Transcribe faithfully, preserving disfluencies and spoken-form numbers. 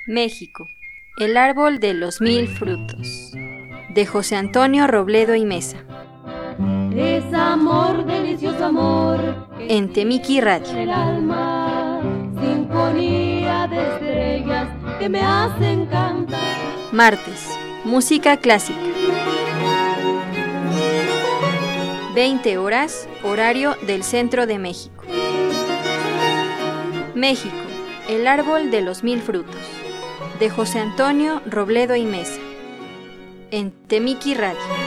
México, el árbol de los mil frutos, de José Antonio Robledo y Mesa. Es amor, delicioso amor, en Temiki Radio. el alma, sinfonía de estrellas que me hacen cantar. Martes, música clásica. veinte horas, horario del centro de México. México, el árbol de los mil frutos, de José Antonio Robledo y Mesa, en Temiki Radio.